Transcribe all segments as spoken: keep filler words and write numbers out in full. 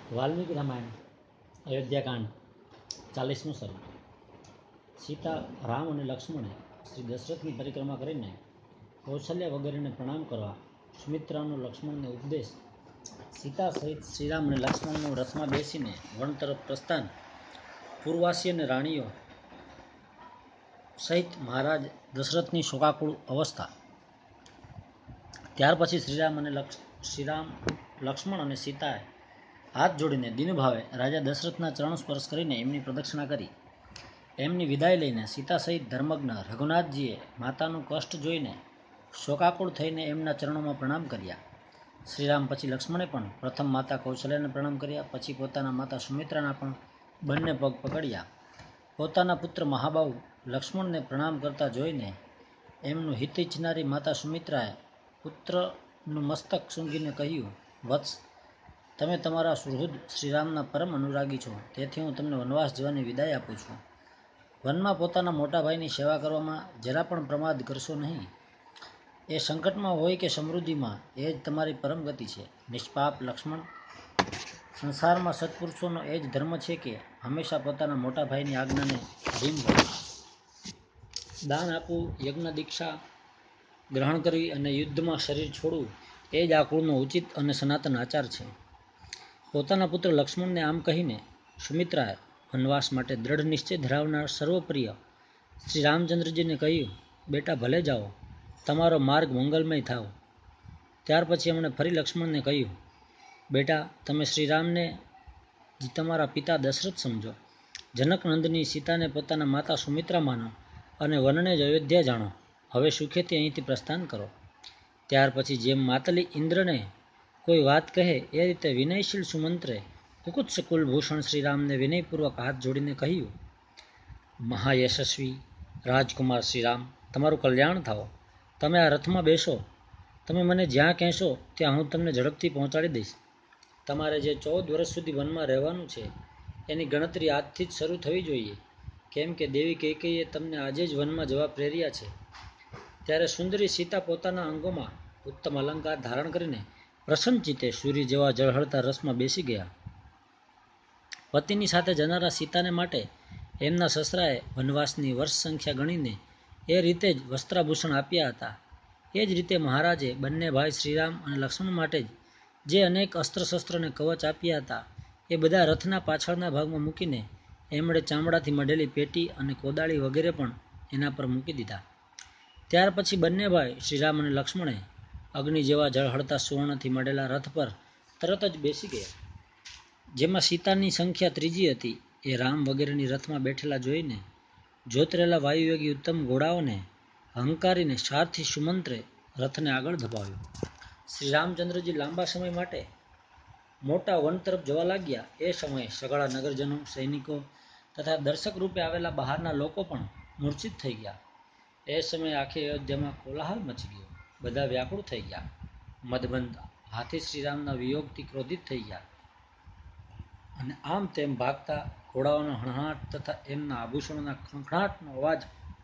વાલ્મીકી રામાયણ અયોધ્યાકાંડ ચાલીસમું સર્ગ. સીતા, રામ અને લક્ષ્મણે શ્રી દશરથની પરિક્રમા કરીને કૌશલ્ય વગેરેને પ્રણામ કરવા સુમિત્રાનો લક્ષ્મણને ઉપદેશ. સીતા સહિત શ્રીરામ અને લક્ષ્મણનું રથમાં બેસીને વન તરફ પ્રસ્થાન. પૂર્વવાસી અને રાણીઓ સહિત મહારાજ દશરથની શોકાકુળ અવસ્થા. ત્યાર પછી શ્રીરામ અને શ્રીરામ લક્ષ્મણ અને સીતાએ હાથ જોડીને દીનભાવે રાજા દશરથના ચરણ સ્પર્શ કરીને એમની પ્રદક્ષિણા કરી. એમની વિદાય લઈને સીતા સહિત ધર્મજ્ઞ રઘુનાથજીએ માતાનું કષ્ટ જોઈને શોકાકુળ થઈને એમના ચરણોમાં પ્રણામ કર્યા. શ્રીરામ પછી લક્ષ્મણે પણ પ્રથમ માતા કૌશલ્યાને પ્રણામ કર્યા, પછી પોતાના માતા સુમિત્રાના પણ બંને પગ પકડ્યા. પોતાના પુત્ર મહાબાહુ લક્ષ્મણને પ્રણામ કરતા જોઈને એમનું હિત ઈચ્છનારી માતા સુમિત્રાએ પુત્રનું મસ્તક સૂંઘીને કહ્યું, વત્સ, તમે તમારા સુહૃદ શ્રીરામના પરમ અનુરાગી છો, તેથી હું તમને વનવાસ જવાની વિદાય આપું છું. વનમાં પોતાના મોટા ભાઈની સેવા કરવામાં જરા પણ પ્રમાદ કરશો નહીં. એ સંકટમાં હોય કે સમૃદ્ધિમાં, એ જ તમારી પરમ ગતિ છે. નિષ્પાપ લક્ષ્મણ, સંસારમાં સત્પુરુષોનો એ જ ધર્મ છે કે હંમેશા પોતાના મોટા ભાઈની આજ્ઞાને અધીન રહે. દાન આપવું, યજ્ઞ દીક્ષા ગ્રહણ કરવી અને યુદ્ધમાં શરીર છોડવું એ જ આ કુળનો ઉચિત અને સનાતન આચાર છે. પોતાના પુત્ર લક્ષ્મણને આમ કહીને સુમિત્રાએ વનવાસ માટે દ્રઢ નિશ્ચય ધરાવનાર સર્વપ્રિય શ્રી રામચંદ્રજીને કહ્યું, બેટા ભલે જાઓ, તમારો માર્ગ મંગલમય થાવ. ત્યાર પછી એમણે ફરી લક્ષ્મણને કહ્યું, બેટા તમે શ્રીરામને જ તમારા પિતા દશરથ સમજો, જનકનંદની સીતાને પોતાના માતા સુમિત્રા માનો અને વનને જ અયોધ્યા જાણો. હવે સુખેથી અહીંથી પ્રસ્થાન કરો. ત્યાર પછી જેમ માતલી ઇન્દ્રને કોઈ વાત કહે એ રીતે વિનયશીલ સુમંત્રે કુકુત્સ કુલભૂષણ શ્રીરામને વિનયપૂર્વક હાથ જોડીને કહ્યું, મહાયશસ્વી રાજકુમાર શ્રીરામ, તમારું કલ્યાણ થાઓ. તમે આ રથમાં બેસો. તમે મને જ્યાં કહેશો ત્યાં હું તમને ઝડપથી પહોંચાડી દઈશ. તમારે જે ચૌદ વર્ષ સુધી વનમાં રહેવાનું છે એની ગણતરી આજથી જ શરૂ થવી જોઈએ, કેમ કે દેવી કૈકેયીએ તમને આજે જ વનમાં જવા પ્રેર્યા છે. ત્યારે સુંદરી સીતા પોતાના અંગોમાં ઉત્તમ અલંકાર ધારણ કરીને પ્રસન્નચિત્તે સૂર્ય જેવા ઝળહળતા રસમાં બેસી ગયા. પતિની સાથે જનારા સીતાને માટે એમના સસરાએ વનવાસની વર્ષ સંખ્યા ગણીને એ રીતે જ વસ્ત્રાભૂષણ આપ્યા હતા. એ જ રીતે મહારાજે બંને ભાઈ શ્રીરામ અને લક્ષ્મણ માટે જે અનેક અસ્ત્રશસ્ત્ર અને કવચ આપ્યા હતા એ બધા રથના પાછળના ભાગમાં મૂકીને એમણે ચામડાથી મઢેલી પેટી અને કોદાળી વગેરે પણ એના પર મૂકી દીધા. ત્યાર પછી બંને ભાઈ શ્રીરામ અને લક્ષ્મણે અગ્નિ જેવા ઝળહળતા સુવર્ણથી મઢેલા રથ પર તરત જ બેસી ગયા. જેમાં સીતાની સંખ્યા ત્રીજી હતી. એ રામ વગેરેની રથમાં બેઠેલા જોઈને જોતરેલા વાયુવેગી ઉત્તમ ઘોડાઓને હંકારીને સારથી સુમંત્રે રથને આગળ ધપાવ્યો. શ્રી રામચંદ્રજી લાંબા સમય માટે મોટા વન તરફ જવા લાગ્યા. એ સમયે સઘળા નગરજનો, સૈનિકો તથા દર્શક રૂપે આવેલા બહારના લોકો પણ મૂર્છિત થઈ ગયા. એ સમયે આખી અયોધ્યામાં કોલાહલ મચી ગયો. બધા વ્યાકુળ થઈ ગયા. મદબંધ હાથી શ્રીરામના વિયોગથી ક્રોધિત થઈ ગયા અને આમ તેમ ભાગતા ઘોડાઓનો હણહણાટ તથા એમના આભૂષણોના ખણખણાટનો અવાજ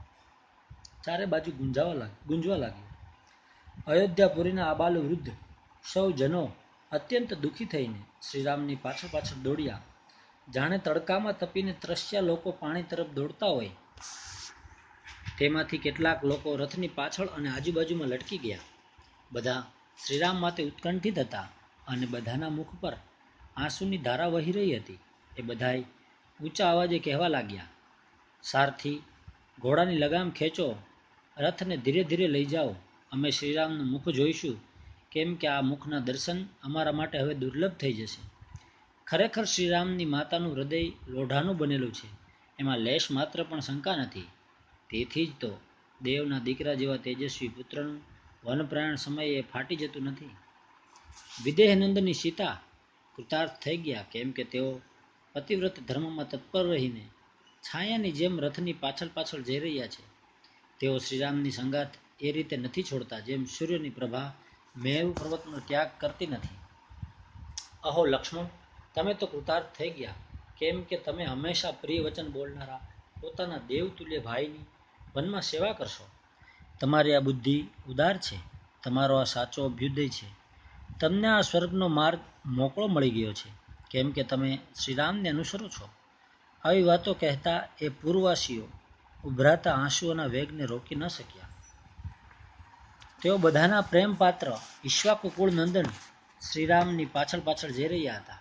ચારે બાજુ ગુંજાવા લાગ ગુંજવા લાગ્યો. અયોધ્યાપુરીના આબાલ વૃદ્ધ સૌ જનો અત્યંત દુઃખી થઈને શ્રીરામની પાછળ પાછળ દોડ્યા. જાણે તડકામાં તપીને ત્રસ્યા લોકો પાણી તરફ દોડતા હોય, તેમાંથી કેટલાક લોકો રથની પાછળ અને આજુબાજુમાં લટકી ગયા. બધા શ્રીરામ માટે ઉત્કંઠિત હતા અને બધાના મુખ પર આંસુની ધારા વહી રહી હતી. એ બધાય ઊંચા અવાજે કહેવા લાગ્યા, સારથી, ઘોડાની લગામ ખેંચો, રથને ધીરે ધીરે લઈ જાઓ. અમે શ્રીરામનું મુખ જોઈશું, કેમ કે આ મુખના દર્શન અમારા માટે હવે દુર્લભ થઈ જશે. ખરેખર શ્રીરામની માતાનું હૃદય લોઢાનું બનેલું છે, એમાં લેશ માત્ર પણ શંકા નથી. તેથી જ તો દેવના દીકરા જેવા તેજસ્વી પુત્રનું વનપ્રયાણ સમયે ફાટી જતું નથી. વિદેહનંદની સીતા કૃતાર્થ થઈ ગયા, કેમ કે તેઓ પતિવ્રત ધર્મમાં તત્પર રહીને છાયાની જેમ રથની પાછળ પાછળ જઈ રહ્યા છે. તેઓ શ્રીરામની સંગાત એ રીતે નથી છોડતા જેમ સૂર્યની પ્રભા મેરુ પર્વતનો ત્યાગ કરતી નથી. અહો લક્ષ્મણ, તમે તો કૃતાર્થ થઈ ગયા, કેમ કે તમે હંમેશા પ્રિય વચન બોલનારા પોતાના દેવતુલ્ય ભાઈની વનમાં સેવા કરશો. તમારી આ બુદ્ધિ ઉદાર છે. તમારો આ સાચો અભ્યુદય છે. તમને આ સ્વર્ગનો માર્ગ મોકળો મળી ગયો છે, કેમ કે તમે શ્રીરામને અનુસરો છો. આવી વાતો કહેતા એ પૂર્વવાસીઓ ઉભરાતા આંસુઓના વેગને રોકી ન શક્યા. તેઓ બધાના પ્રેમ પાત્ર ઈક્ષ્વાકુ કુળ નંદન શ્રીરામની પાછળ પાછળ જઈ રહ્યા હતા.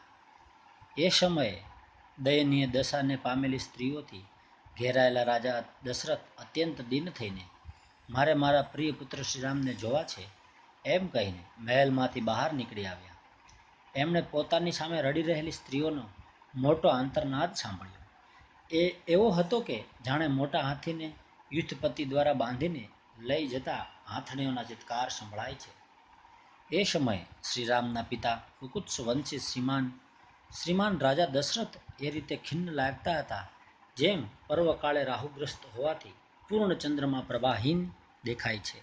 એ સમયે દયનીય દશાને પામેલી સ્ત્રીઓથી ઘેરાયેલા રાજા દશરથ અત્યંત દીન થઈને મારે મારા પ્રિય પુત્ર શ્રીરામને જોવા છે એમ કહીને મહેલમાંથી બહાર નીકળી આવ્યા. એમણે પોતાની સામે રડી રહેલી સ્ત્રીઓનો મોટો આંતરનાદ સાંભળ્યો. એ એવો હતો કે જાણે મોટા હાથીને યુદ્ધપતિ દ્વારા બાંધીને લઈ જતા હાથણીઓના ચિત્કાર સંભળાય છે. એ સમયે શ્રીરામના પિતા કુકુત્સ વંશી શ્રીમાન શ્રીમાન રાજા દશરથ એ રીતે ખિન્ન લાગતા હતા જેમ પર્વકાળે રાહુગ્રસ્ત હોવાથી પૂર્ણ ચંદ્રમાં પ્રભાહીન દેખાય છે.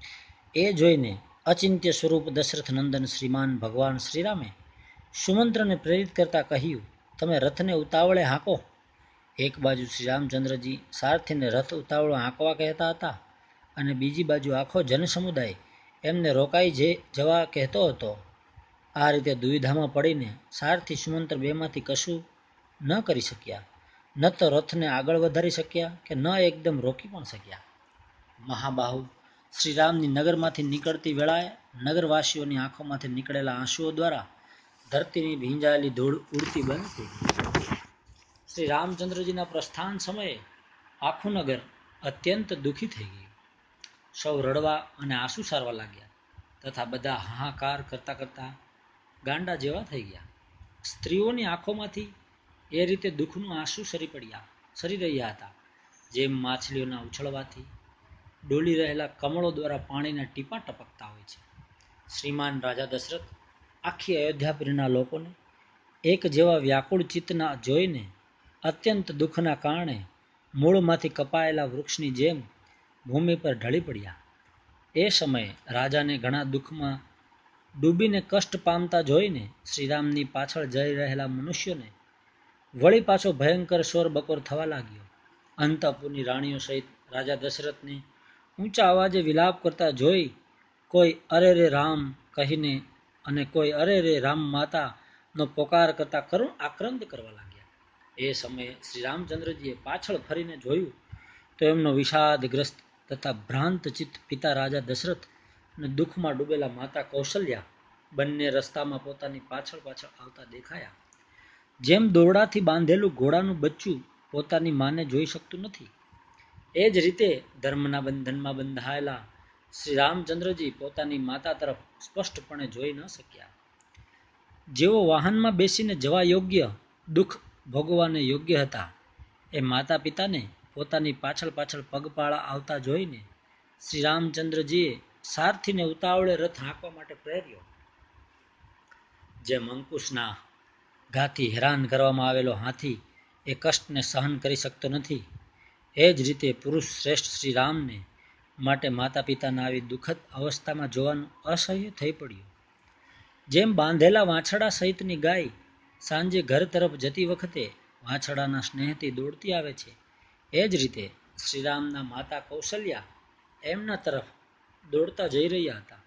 એ જોઈને અચિંત્ય સ્વરૂપ દશરથ નંદન શ્રીમાન ભગવાન શ્રીરામે સુમંત્રને પ્રેરિત કરતા કહ્યું, તમે રથને ઉતાવળે હાંકો. એક બાજુ શ્રીરામચંદ્રજી સારથીને રથ ઉતાવળો હાંકવા કહેતા હતા અને બીજી બાજુ આખો જનસમુદાય એમને રોકાઈ જવા કહેતો હતો. આ રીતે દુવિધામાં પડીને સારથી સુમંત્ર બેમાંથી કશું ન કરી શક્યા. ન તો રથને આગળ વધારી શક્યા કે ન એકદમ રોકી પણ શક્યા. મહાબાહુ શ્રીરામની નગરમાંથી નીકળતી વેળાએ નગરવાસીઓની આંખોમાંથી નીકળેલા આંસુઓ દ્વારા ધરતીની ભીંજાયેલી ધૂળ ઉડતી બંધ થઈ ગઈ. શ્રી રામચંદ્રજીના પ્રસ્થાન સમયે આખું નગર અત્યંત દુઃખી થઈ ગયું. સૌ રડવા અને આંસુ સારવા લાગ્યા તથા બધા હાહાકાર કરતા કરતા ગાંડા જેવા થઈ ગયા. સ્ત્રીઓની આંખોમાંથી એ રીતે દુઃખનું આંસુ સરી પડ્યા સરી રહ્યા હતા જેમ માછલીઓના ઉછળવાથી ડોલી રહેલા કમળો દ્વારા પાણીના ટીપા ટપકતા હોય છે. શ્રીમાન રાજા દશરથ આખી અયોધ્યાપુરીના લોકોને એક જેવા વ્યાકુળ ચિત્તના જોઈને અત્યંત દુઃખના કારણે મૂળમાંથી કપાયેલા વૃક્ષની જેમ ભૂમિ પર ઢળી પડ્યા. એ સમયે રાજાને ઘણા દુઃખમાં ડૂબીને કષ્ટ પામતા જોઈને શ્રીરામની પાછળ જઈ રહેલા મનુષ્યોને વળી પાછો ભયંકર શોર બકોર થવા લાગ્યો. અંતઃપુરની રાણીઓ સહિત રાજા દશરથને ઊંચા અવાજે વિલાપ કરતા જોઈ કોઈ અરે રે રામ કહીને અને કોઈ અરે રે રામ માતાનો પોકાર કરતા કરુણ આક્રંદ કરવા લાગ્યા. એ સમયે શ્રી રામચંદ્રજીએ પાછળ ફરીને જોયું તો એમનો વિષાદગ્રસ્ત તથા ભ્રાંત ચિત્ત પિતા રાજા દશરથ અને દુઃખમાં ડૂબેલા માતા કૌશલ્યા બંને રસ્તામાં પોતાની પાછળ પાછળ આવતા દેખાયા. જેમ દોરડાથી બાંધેલું ઘોડાનું બચ્ચું પોતાની માને જોઈ શકતું નથી એ જ રીતે ધર્મના બંધનમાં બંધાયેલા શ્રી રામચંદ્રજી પોતાની માતા તરફ સ્પષ્ટપણે જોઈ ન શક્યા. જેઓ વાહનમાં બેસીને જવા યોગ્ય દુઃખ ભોગવાને યોગ્ય હતા એ માતા પિતાને પોતાની પાછળ પાછળ પગપાળા આવતા જોઈને શ્રી રામચંદ્રજીએ સારથીને ઉતાવળે રથ હાંકવા માટે પ્રેર્યો. જેમ અંકુશના ઘાથી હેરાન કરવામાં આવેલો હાથી એ કષ્ટને સહન કરી શકતો નથી એ જ રીતે પુરુષ શ્રેષ્ઠ શ્રી રામને માટે માતા પિતાના આવી દુઃખદ અવસ્થામાં જોવાનું અસહ્ય થઈ પડ્યું. જેમ બાંધેલા વાછરડા સહિતની ગાય સાંજે ઘર તરફ જતી વખતે વાછરડાના સ્નેહથી દોડતી આવે છે એ જ રીતે શ્રીરામના માતા કૌશલ્યા એમના તરફ દોડતા જઈ રહ્યા હતા.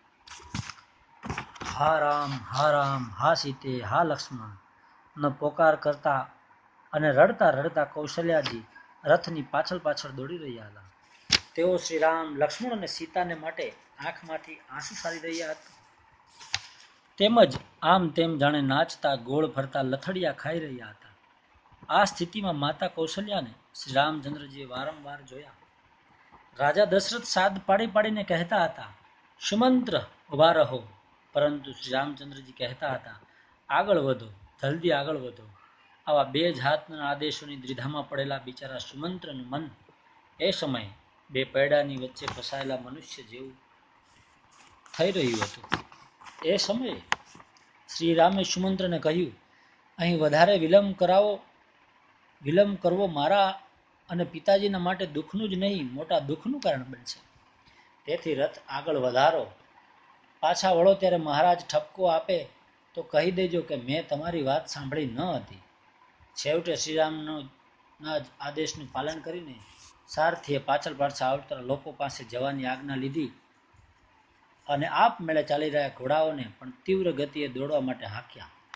હા રામ હા રામ હા સીતે હા લક્ષ્મણ નો પોકાર કરતા અને રડતા રડતા કૌશલ્યાજી રથની પાછળ પાછળ દોડી રહ્યા હતા. તેઓ શ્રીરામ લક્ષ્મણ અને સીતાને માટે આંખમાંથી આંસુ સારી રહ્યા હતા તેમજ આમ તેમ જાણે નાચતા ગોળ ફરતા લથડિયા ખાઈ રહ્યા હતા. આ સ્થિતિમાં માતા કૌશલ્યાને શ્રી રામચંદ્રજીએ વારંવાર જોયા. રાજા દશરથ સાદ પાડી પાડીને કહેતા હતા, સુમંત્ર ઉભા રહો, પરંતુ શ્રી રામચંદ્રજી કહેતા હતા, આગળ વધો, જલ્દી આગળ વધો. આવા બે જાતના આદેશોની દ્વિધામાં પડેલા બિચારા સુમંત્રનું મન એ સમયે બે પૈડાની વચ્ચે ફસાયેલા મનુષ્ય જેવું થઈ રહ્યું હતું. એ સમયે શ્રી રામે સુમંત્રને કહ્યું, અહીં વધારે વિલંબ કરાવો વિલંબ કરવો મારા અને પિતાજીના માટે દુઃખનું જ નહીં મોટા દુઃખનું કારણ બનશે. તેથી રથ આગળ વધારો. પાછા વળો ત્યારે મહારાજ ઠપકો આપે તો કહી દેજો કે મેં તમારી વાત સાંભળી ન હતી. છેવટે શ્રીરામનો ના આદેશનું પાલન કરીને સારથીએ પાછળ પાછળ આવતા લોકો પાસે જવાની આજ્ઞા લીધી અને આપમેળે ચાલી રહ્યા ઘોડાઓને પણ તીવ્ર ગતિએ દોડવા માટે હાંક્યા.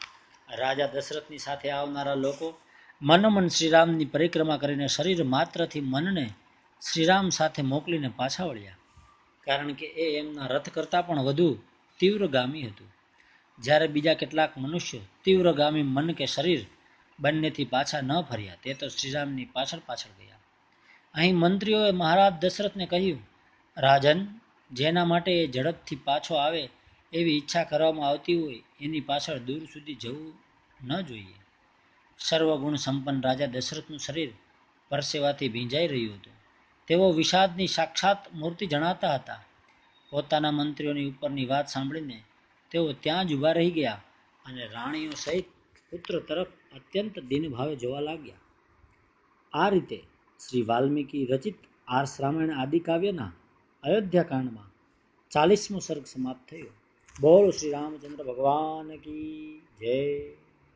રાજા દશરથની સાથે આવનારા લોકો મનોમન શ્રીરામની પરિક્રમા કરીને શરીર માત્રથી મનને શ્રીરામ સાથે મોકલીને પાછા વળ્યા, કારણ કે એ એમના રથ કરતાં પણ વધુ તીવ્રગામી હતું. જ્યારે બીજા કેટલાક મનુષ્યો તીવ્રગામી મન કે શરીર બંનેથી પાછા ન ફર્યા, તે તો શ્રીરામની પાછળ પાછળ ગયા. અહીં મંત્રીઓએ મહારાજ દશરથને કહ્યું, રાજન, જેના માટે એ ઝડપથી પાછો આવે એવી ઈચ્છા કરવામાં આવતી હોય એની પાછળ દૂર સુધી જવું ન જોઈએ. સર્વગુણ સંપન્ન રાજા દશરથનું શરીર પરસેવાથી ભીંજાઈ રહ્યું હતું. તેઓ વિષાદની સાક્ષાત મૂર્તિ જણાતા હતા. પોતાના મંત્રીઓની ઉપરની વાત સાંભળીને તેઓ ત્યાં જ ઊભા રહી ગયા અને રાણીઓ સહિત પુત્ર તરફ અત્યંત દીનભાવે જોવા લાગ્યા. આ રીતે શ્રી વાલ્મીકી રચિત આર્ષ રામાયણ આદિ કાવ્યના અયોધ્યાકાંડમાં ચાલીસમો સર્ગ સમાપ્ત થયો. બોલો શ્રી રામચંદ્ર ભગવાન કી જય.